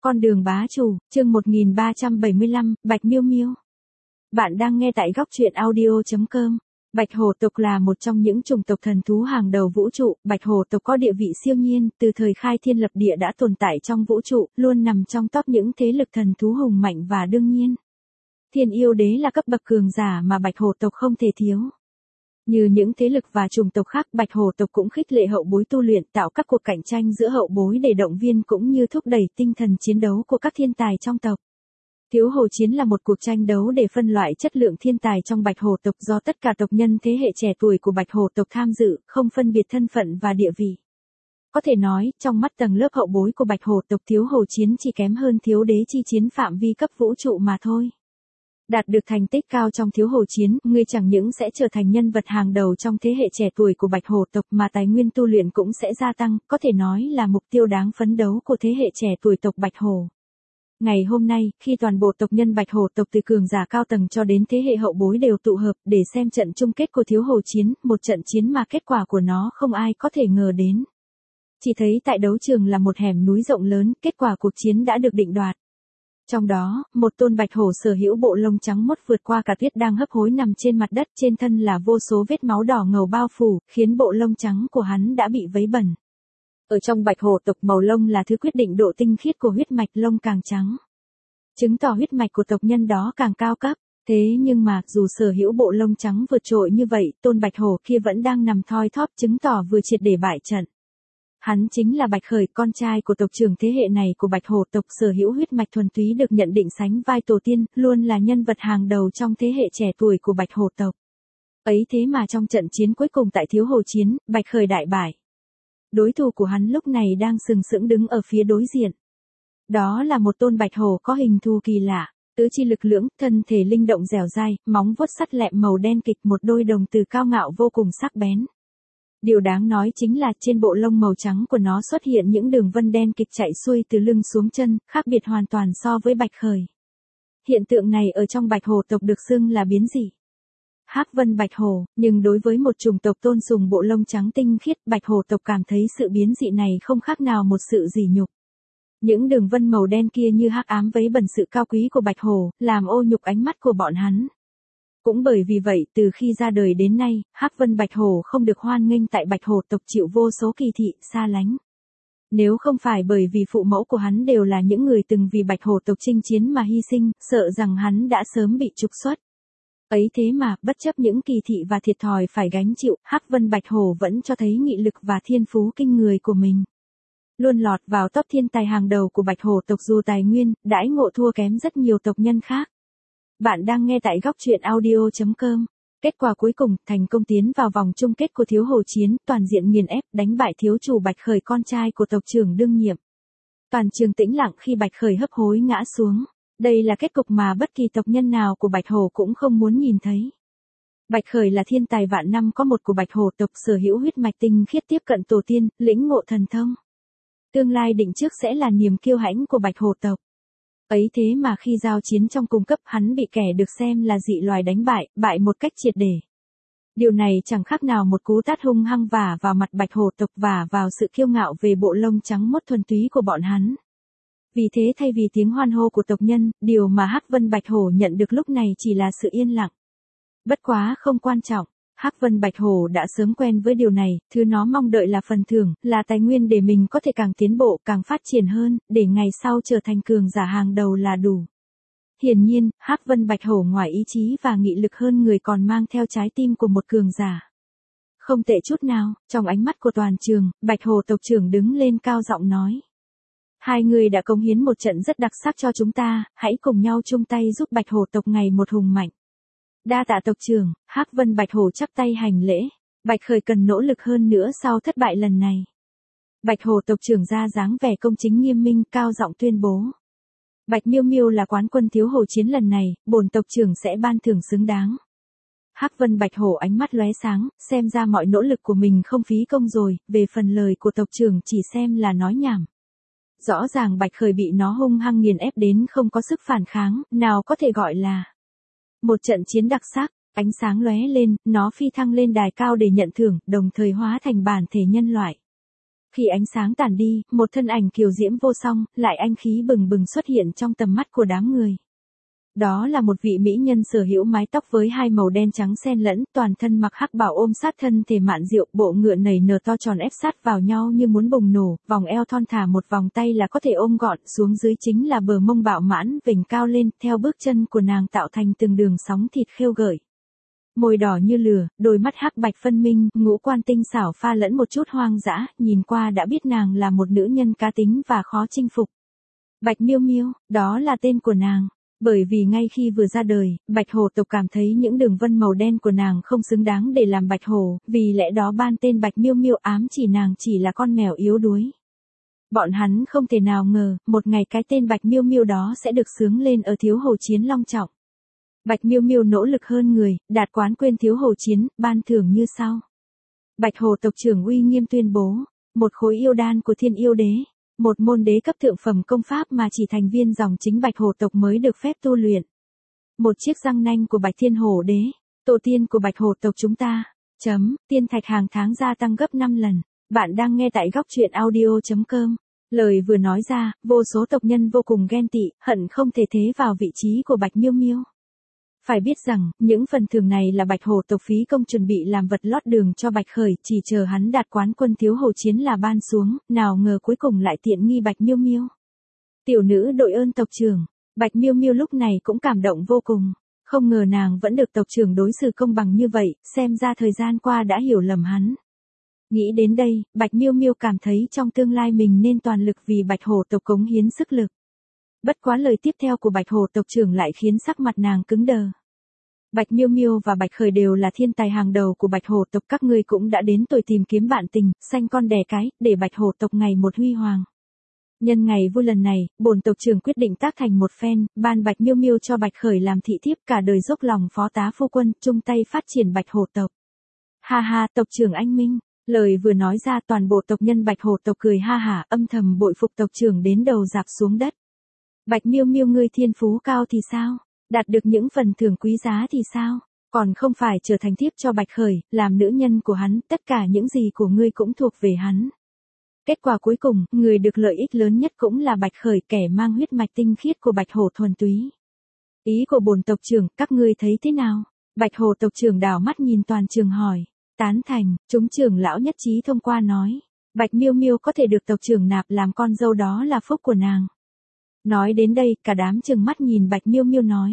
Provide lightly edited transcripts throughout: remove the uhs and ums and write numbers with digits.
Con đường bá chủ, chương 1375, Bạch Miêu Miêu. Bạn đang nghe tại góc truyện audio.com. Bạch hổ tộc là một trong những chủng tộc thần thú hàng đầu vũ trụ. Bạch hổ tộc có địa vị siêu nhiên, từ thời khai thiên lập địa đã tồn tại trong vũ trụ, luôn nằm trong top những thế lực thần thú hùng mạnh và đương nhiên. Thiên yêu đế là cấp bậc cường giả mà bạch hổ tộc không thể thiếu. Như những thế lực và chủng tộc khác, bạch hổ tộc cũng khích lệ hậu bối tu luyện, tạo các cuộc cạnh tranh giữa hậu bối để động viên cũng như thúc đẩy tinh thần chiến đấu của các thiên tài trong tộc. Thiếu hồ chiến là một cuộc tranh đấu để phân loại chất lượng thiên tài trong bạch hổ tộc do tất cả tộc nhân thế hệ trẻ tuổi của bạch hổ tộc tham dự, không phân biệt thân phận và địa vị. Có thể nói, trong mắt tầng lớp hậu bối của bạch hổ tộc, thiếu hồ chiến chỉ kém hơn thiếu đế chi chiến phạm vi cấp vũ trụ mà thôi. Đạt được thành tích cao trong thiếu hồ chiến, ngươi chẳng những sẽ trở thành nhân vật hàng đầu trong thế hệ trẻ tuổi của bạch hổ tộc mà tài nguyên tu luyện cũng sẽ gia tăng, có thể nói là mục tiêu đáng phấn đấu của thế hệ trẻ tuổi tộc bạch hổ. Ngày hôm nay, khi toàn bộ tộc nhân bạch hổ tộc từ cường giả cao tầng cho đến thế hệ hậu bối đều tụ hợp để xem trận chung kết của thiếu hồ chiến, một trận chiến mà kết quả của nó không ai có thể ngờ đến. Chỉ thấy tại đấu trường là một hẻm núi rộng lớn, kết quả cuộc chiến đã được định đoạt. Trong đó, một tôn bạch hổ sở hữu bộ lông trắng muốt vượt qua cả tuyết đang hấp hối nằm trên mặt đất, trên thân là vô số vết máu đỏ ngầu bao phủ, khiến bộ lông trắng của hắn đã bị vấy bẩn. Ở trong bạch hổ tộc, màu lông là thứ quyết định độ tinh khiết của huyết mạch, lông càng trắng, chứng tỏ huyết mạch của tộc nhân đó càng cao cấp. Thế nhưng mà, dù sở hữu bộ lông trắng vượt trội như vậy, tôn bạch hổ kia vẫn đang nằm thoi thóp, chứng tỏ vừa triệt để bại trận. Hắn chính là Bạch Khởi, con trai của tộc trưởng thế hệ này của bạch hổ tộc, sở hữu huyết mạch thuần túy được nhận định sánh vai tổ tiên, luôn là nhân vật hàng đầu trong thế hệ trẻ tuổi của bạch hổ tộc. Ấy thế mà trong trận chiến cuối cùng tại thiếu hồ chiến, Bạch Khởi đại bại. Đối thủ của hắn lúc này đang sừng sững đứng ở phía đối diện. Đó là một tôn bạch hổ có hình thù kỳ lạ, tứ chi lực lưỡng, thân thể linh động dẻo dai, móng vuốt sắt lẹm màu đen kịch, một đôi đồng tử cao ngạo vô cùng sắc bén. Điều đáng nói chính là trên bộ lông màu trắng của nó xuất hiện những đường vân đen kịch chạy xuôi từ lưng xuống chân, khác biệt hoàn toàn so với Bạch Khởi. Hiện tượng này ở trong bạch hổ tộc được xưng là biến dị. Hắc vân bạch hổ, nhưng đối với một chủng tộc tôn sùng bộ lông trắng tinh khiết, bạch hổ tộc cảm thấy sự biến dị này không khác nào một sự sỉ nhục. Những đường vân màu đen kia như hắc ám vấy bẩn sự cao quý của bạch hổ, làm ô nhục ánh mắt của bọn hắn. Cũng bởi vì vậy, từ khi ra đời đến nay, Hắc Vân Bạch Hổ không được hoan nghênh tại bạch hổ tộc, chịu vô số kỳ thị, xa lánh. Nếu không phải bởi vì phụ mẫu của hắn đều là những người từng vì bạch hổ tộc chinh chiến mà hy sinh, sợ rằng hắn đã sớm bị trục xuất. Ấy thế mà, bất chấp những kỳ thị và thiệt thòi phải gánh chịu, Hắc Vân Bạch Hổ vẫn cho thấy nghị lực và thiên phú kinh người của mình. Luôn lọt vào top thiên tài hàng đầu của bạch hổ tộc dù tài nguyên, đãi ngộ thua kém rất nhiều tộc nhân khác. Bạn đang nghe tại góc truyện audio.com. Kết quả cuối cùng, thành công tiến vào vòng chung kết của thiếu hồ chiến, toàn diện nghiền ép, đánh bại thiếu chủ Bạch Khởi, con trai của tộc trưởng đương nhiệm. Toàn trường tĩnh lặng khi Bạch Khởi hấp hối ngã xuống. Đây là kết cục mà bất kỳ tộc nhân nào của bạch hổ cũng không muốn nhìn thấy. Bạch Khởi là thiên tài vạn năm có một của bạch hổ tộc, sở hữu huyết mạch tinh khiết tiếp cận tổ tiên, lĩnh ngộ thần thông. Tương lai định trước sẽ là niềm kiêu hãnh của bạch hổ tộc. Ấy thế mà khi giao chiến trong cùng cấp, hắn bị kẻ được xem là dị loài đánh bại, bại một cách triệt để. Điều này chẳng khác nào một cú tát hung hăng vả vào mặt bạch hổ tộc và vào sự kiêu ngạo về bộ lông trắng muốt thuần túy của bọn hắn. Vì thế thay vì tiếng hoan hô của tộc nhân, điều mà Hắc Vân Bạch Hổ nhận được lúc này chỉ là sự yên lặng. Bất quá không quan trọng, Hắc Vân Bạch Hổ đã sớm quen với điều này, thứ nó mong đợi là phần thưởng, là tài nguyên để mình có thể càng tiến bộ, càng phát triển hơn, để ngày sau trở thành cường giả hàng đầu là đủ. Hiển nhiên, Hắc Vân Bạch Hổ ngoài ý chí và nghị lực hơn người còn mang theo trái tim của một cường giả. Không tệ chút nào, trong ánh mắt của toàn trường, Bạch Hổ tộc trưởng đứng lên cao giọng nói. Hai người đã cống hiến một trận rất đặc sắc cho chúng ta, hãy cùng nhau chung tay giúp bạch hổ tộc ngày một hùng mạnh. Đa tạ tộc trưởng, Hắc Vân Bạch Hổ chắp tay hành lễ. Bạch Khởi cần nỗ lực hơn nữa sau thất bại lần này. Bạch Hổ tộc trưởng ra dáng vẻ công chính nghiêm minh, cao giọng tuyên bố. Bạch Miêu Miêu là quán quân thiếu hồ chiến lần này, bổn tộc trưởng sẽ ban thưởng xứng đáng. Hắc Vân Bạch Hổ ánh mắt lóe sáng, xem ra mọi nỗ lực của mình không phí công rồi, về phần lời của tộc trưởng chỉ xem là nói nhảm. Rõ ràng Bạch Khởi bị nó hung hăng nghiền ép đến không có sức phản kháng, nào có thể gọi là một trận chiến đặc sắc. Ánh sáng lóe lên, nó phi thăng lên đài cao để nhận thưởng, đồng thời hóa thành bản thể nhân loại. Khi ánh sáng tàn đi, một thân ảnh kiều diễm vô song, lại anh khí bừng bừng xuất hiện trong tầm mắt của đám người. Đó là một vị mỹ nhân sở hữu mái tóc với hai màu đen trắng xen lẫn, toàn thân mặc hắc bào ôm sát thân thể mạn diệu, bộ ngựa nảy nở to tròn ép sát vào nhau như muốn bùng nổ, vòng eo thon thả một vòng tay là có thể ôm gọn, xuống dưới chính là bờ mông bạo mãn vểnh cao lên, theo bước chân của nàng tạo thành từng đường sóng thịt khêu gợi. Môi đỏ như lửa, đôi mắt hắc bạch phân minh, ngũ quan tinh xảo pha lẫn một chút hoang dã, nhìn qua đã biết nàng là một nữ nhân cá tính và khó chinh phục. Bạch Miêu Miêu, đó là tên của nàng. Bởi vì ngay khi vừa ra đời, Bạch Hổ tộc cảm thấy những đường vân màu đen của nàng không xứng đáng để làm Bạch Hổ, vì lẽ đó ban tên Bạch Miêu Miêu ám chỉ nàng chỉ là con mèo yếu đuối. Bọn hắn không thể nào ngờ, một ngày cái tên Bạch Miêu Miêu đó sẽ được xướng lên ở Thiếu Hồ Chiến long trọng. Bạch Miêu Miêu nỗ lực hơn người, đạt quán quân Thiếu Hồ Chiến, ban thưởng như sau. Bạch Hổ tộc trưởng uy nghiêm tuyên bố, một khối yêu đan của Thiên Yêu Đế. Một môn đế cấp thượng phẩm công pháp mà chỉ thành viên dòng chính Bạch Hổ tộc mới được phép tu luyện. Một chiếc răng nanh của Bạch Thiên Hổ Đế, tổ tiên của Bạch Hổ tộc chúng ta. Tiên thạch hàng tháng gia tăng gấp 5 lần. Bạn đang nghe tại góc truyện audio.com. Lời vừa nói ra, vô số tộc nhân vô cùng ghen tị, hận không thể thế vào vị trí của Bạch Miêu Miêu. Phải biết rằng, những phần thưởng này là Bạch Hổ tộc phí công chuẩn bị làm vật lót đường cho Bạch Khởi, chỉ chờ hắn đạt quán quân Thiếu Hồ Chiến là ban xuống, nào ngờ cuối cùng lại tiện nghi Bạch Miêu Miêu. Tiểu nữ đội ơn tộc trưởng, Bạch Miêu Miêu lúc này cũng cảm động vô cùng, không ngờ nàng vẫn được tộc trưởng đối xử công bằng như vậy, xem ra thời gian qua đã hiểu lầm hắn. Nghĩ đến đây, Bạch Miêu Miêu cảm thấy trong tương lai mình nên toàn lực vì Bạch Hổ tộc cống hiến sức lực. Bất quá lời tiếp theo của Bạch Hổ tộc trưởng lại khiến sắc mặt nàng cứng đờ. Bạch Miêu Miêu và Bạch Khởi đều là thiên tài hàng đầu của Bạch Hổ tộc, các ngươi cũng đã đến tuổi tìm kiếm bạn tình, sanh con đẻ cái, để Bạch Hổ tộc ngày một huy hoàng. Nhân ngày vui lần này, bổn tộc trưởng quyết định tác thành một phen, ban Bạch Miêu Miêu cho Bạch Khởi làm thị thiếp, cả đời dốc lòng phó tá phu quân, chung tay phát triển Bạch Hổ tộc. Ha ha, tộc trưởng anh minh. Lời vừa nói ra toàn bộ tộc nhân Bạch Hổ tộc cười ha hả, âm thầm bội phục tộc trưởng đến đầu rạp xuống đất. Bạch Miêu Miêu ngươi thiên phú cao thì sao? Đạt được những phần thưởng quý giá thì sao? Còn không phải trở thành thiếp cho Bạch Khởi, làm nữ nhân của hắn, tất cả những gì của ngươi cũng thuộc về hắn. Kết quả cuối cùng, người được lợi ích lớn nhất cũng là Bạch Khởi, kẻ mang huyết mạch tinh khiết của Bạch Hổ thuần túy. Ý của bổn tộc trưởng, các ngươi thấy thế nào? Bạch Hổ tộc trưởng đảo mắt nhìn toàn trường hỏi. Tán thành, chúng trưởng lão nhất trí thông qua nói. Bạch Miêu Miêu có thể được tộc trưởng nạp làm con dâu đó là phúc của nàng. Nói đến đây, cả đám trừng mắt nhìn Bạch Miêu Miêu nói.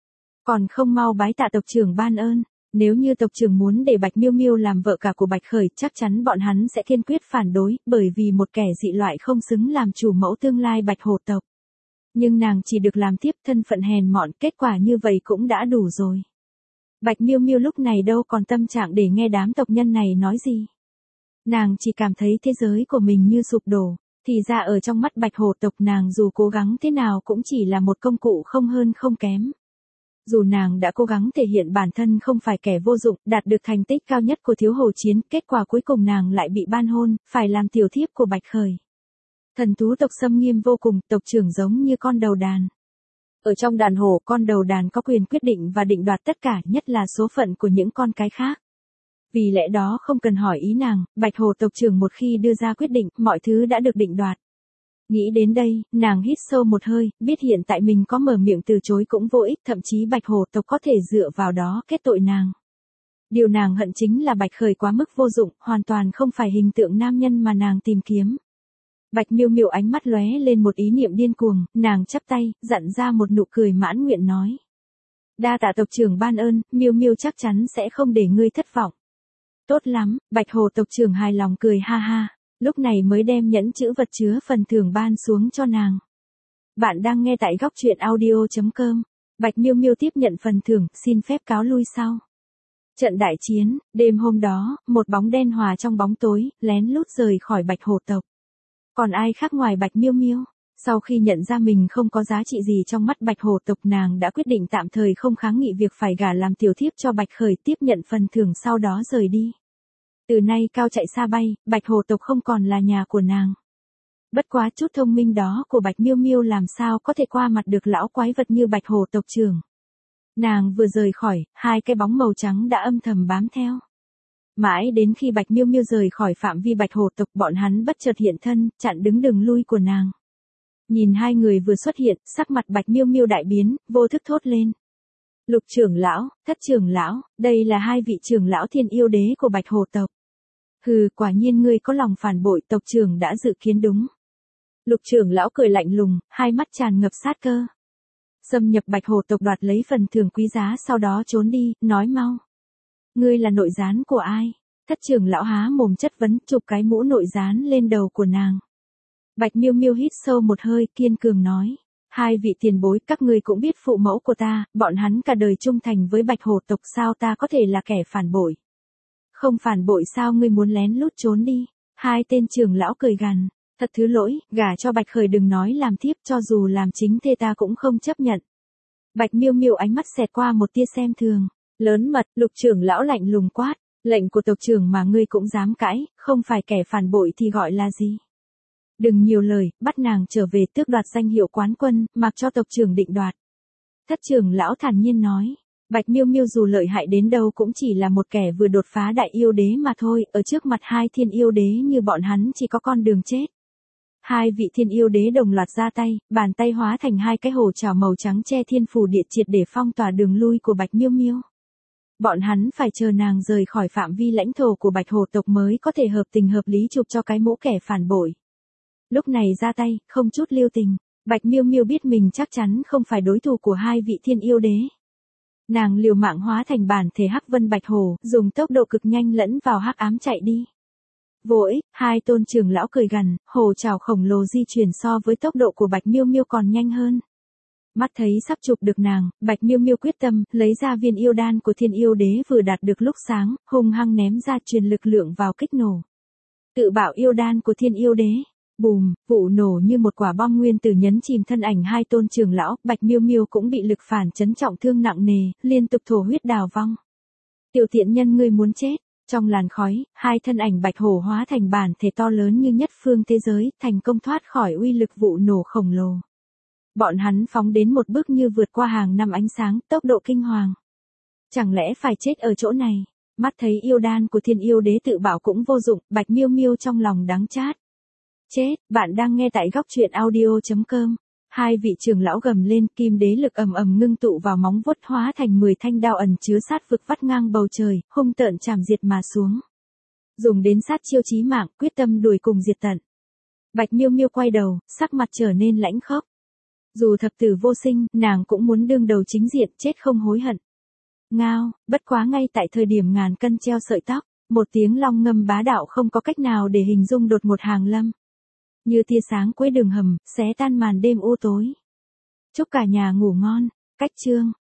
Còn không mau bái tạ tộc trưởng ban ơn, nếu như tộc trưởng muốn để Bạch Miêu Miêu làm vợ cả của Bạch Khởi, chắc chắn bọn hắn sẽ kiên quyết phản đối, bởi vì một kẻ dị loại không xứng làm chủ mẫu tương lai Bạch Hổ tộc. Nhưng nàng chỉ được làm tiếp, thân phận hèn mọn, kết quả như vậy cũng đã đủ rồi. Bạch Miêu Miêu lúc này đâu còn tâm trạng để nghe đám tộc nhân này nói gì. Nàng chỉ cảm thấy thế giới của mình như sụp đổ, thì ra ở trong mắt Bạch Hổ tộc nàng dù cố gắng thế nào cũng chỉ là một công cụ không hơn không kém. Dù nàng đã cố gắng thể hiện bản thân không phải kẻ vô dụng, đạt được thành tích cao nhất của Thiếu Hồ Chiến, kết quả cuối cùng nàng lại bị ban hôn, phải làm tiểu thiếp của Bạch Khởi. Thần thú tộc xâm nghiêm vô cùng, tộc trưởng giống như con đầu đàn. Ở trong đàn hổ, con đầu đàn có quyền quyết định và định đoạt tất cả, nhất là số phận của những con cái khác. Vì lẽ đó không cần hỏi ý nàng, Bạch Hổ tộc trưởng một khi đưa ra quyết định, mọi thứ đã được định đoạt. Nghĩ đến đây, nàng hít sâu một hơi, biết hiện tại mình có mở miệng từ chối cũng vô ích, thậm chí Bạch Hổ tộc có thể dựa vào đó kết tội nàng. Điều nàng hận chính là Bạch Khởi quá mức vô dụng, hoàn toàn không phải hình tượng nam nhân mà nàng tìm kiếm. Bạch Miêu Miêu ánh mắt lóe lên một ý niệm điên cuồng, nàng chắp tay, dặn ra một nụ cười mãn nguyện nói. Đa tạ tộc trưởng ban ơn, Miêu Miêu chắc chắn sẽ không để ngươi thất vọng. Tốt lắm, Bạch Hổ tộc trưởng hài lòng cười ha ha, lúc này mới đem nhẫn chữ vật chứa phần thưởng ban xuống cho nàng. Bạn đang nghe tại góc truyện audio.com. Bạch Miêu Miêu tiếp nhận phần thưởng, xin phép cáo lui sau. Trận đại chiến, đêm hôm đó, một bóng đen hòa trong bóng tối, lén lút rời khỏi Bạch Hổ tộc. Còn ai khác ngoài Bạch Miêu Miêu? Sau khi nhận ra mình không có giá trị gì trong mắt Bạch Hổ tộc, nàng đã quyết định tạm thời không kháng nghị việc phải gả làm tiểu thiếp cho Bạch Khởi, tiếp nhận phần thưởng sau đó rời đi. Từ nay cao chạy xa bay, Bạch Hổ tộc không còn là nhà của nàng. Bất quá chút thông minh đó của Bạch Miêu Miêu làm sao có thể qua mặt được lão quái vật như Bạch Hổ tộc trưởng. Nàng vừa rời khỏi, hai cái bóng màu trắng đã âm thầm bám theo. Mãi đến khi Bạch Miêu Miêu rời khỏi phạm vi Bạch Hổ tộc, bọn hắn bất chợt hiện thân, chặn đứng đường lui của nàng. Nhìn hai người vừa xuất hiện, sắc mặt Bạch Miêu Miêu đại biến, vô thức thốt lên. Lục trưởng lão, Thất trưởng lão, đây là hai vị trưởng lão thiên yêu đế của Bạch Hổ tộc. Hừ, quả nhiên ngươi có lòng phản bội, tộc trưởng đã dự kiến đúng. Lục trưởng lão cười lạnh lùng, hai mắt tràn ngập sát cơ. Xâm nhập Bạch Hổ tộc đoạt lấy phần thưởng quý giá, sau đó trốn đi, nói mau. Ngươi là nội gián của ai? Thất trưởng lão há mồm chất vấn, chụp cái mũ nội gián lên đầu của nàng. Bạch Miêu Miêu hít sâu một hơi, kiên cường nói. Hai vị tiền bối, các ngươi cũng biết phụ mẫu của ta, bọn hắn cả đời trung thành với Bạch Hổ tộc, sao ta có thể là kẻ phản bội? Không phản bội sao ngươi muốn lén lút trốn đi? Hai tên trưởng lão cười gằn. Thật thứ lỗi, gả cho Bạch Khởi đừng nói làm thiếp, cho dù làm chính thê ta cũng không chấp nhận. Bạch Miêu Miêu ánh mắt xẹt qua một tia xem thường. Lớn mật, Lục trưởng lão lạnh lùng quát. Lệnh của tộc trưởng mà ngươi cũng dám cãi, không phải kẻ phản bội thì gọi là gì? Đừng nhiều lời, bắt nàng trở về tước đoạt danh hiệu quán quân, mặc cho tộc trưởng định đoạt. Thất trưởng lão thản nhiên nói. Bạch Miêu Miêu dù lợi hại đến đâu cũng chỉ là một kẻ vừa đột phá đại yêu đế mà thôi, ở trước mặt hai thiên yêu đế như bọn hắn chỉ có con đường chết. Hai vị thiên yêu đế đồng loạt ra tay, bàn tay hóa thành hai cái hồ trảo màu trắng che thiên phủ địa triệt để phong tỏa đường lui của Bạch Miêu Miêu. Bọn hắn phải chờ nàng rời khỏi phạm vi lãnh thổ của Bạch Hổ tộc mới có thể hợp tình hợp lý chụp cho cái mũ kẻ phản bội. Lúc này ra tay, không chút lưu tình, Bạch Miêu Miêu biết mình chắc chắn không phải đối thủ của hai vị thiên yêu đế. Nàng liều mạng hóa thành bản thể Hắc Vân Bạch Hổ, dùng tốc độ cực nhanh lẫn vào hắc ám chạy đi. Vô ích, hai tôn trưởng lão cười gằn, hồ trảo khổng lồ di chuyển so với tốc độ của Bạch Miêu Miêu còn nhanh hơn. Mắt thấy sắp chụp được nàng, Bạch Miêu Miêu quyết tâm, lấy ra viên yêu đan của thiên yêu đế vừa đạt được lúc sáng, hung hăng ném ra truyền lực lượng vào kích nổ. Tự bảo yêu đan của thiên yêu đế. Bùm, vụ nổ như một quả bom nguyên tử nhấn chìm thân ảnh hai tôn trưởng lão, Bạch Miêu Miêu cũng bị lực phản chấn trọng thương nặng nề, liên tục thổ huyết đào vong. Tiểu tiện nhân ngươi muốn chết. Trong làn khói, hai thân ảnh Bạch Hổ hóa thành bản thể to lớn như nhất phương thế giới, thành công thoát khỏi uy lực vụ nổ khổng lồ. Bọn hắn phóng đến một bước như vượt qua hàng năm ánh sáng, tốc độ kinh hoàng. Chẳng lẽ phải chết ở chỗ này? Mắt thấy yêu đan của thiên yêu đế tự bảo cũng vô dụng, Bạch Miêu Miêu trong lòng đắng chát. Chết, bạn đang nghe tại góc truyện audio.com. Hai vị trưởng lão gầm lên, kim đế lực ầm ầm ngưng tụ vào móng vuốt hóa thành 10 thanh đao ẩn chứa sát vực vắt ngang bầu trời, hung tợn chảm diệt mà xuống. Dùng đến sát chiêu chí mạng, quyết tâm đuổi cùng diệt tận. Bạch Miêu Miêu quay đầu, sắc mặt trở nên lãnh khốc. Dù thập tử vô sinh, nàng cũng muốn đương đầu chính diện, chết không hối hận. Ngao, bất quá ngay tại thời điểm ngàn cân treo sợi tóc, một tiếng long ngâm bá đạo không có cách nào để hình dung đột ngột hàng lâm. Như tia sáng cuối đường hầm, xé tan màn đêm u tối. Chúc cả nhà ngủ ngon. Cách chương.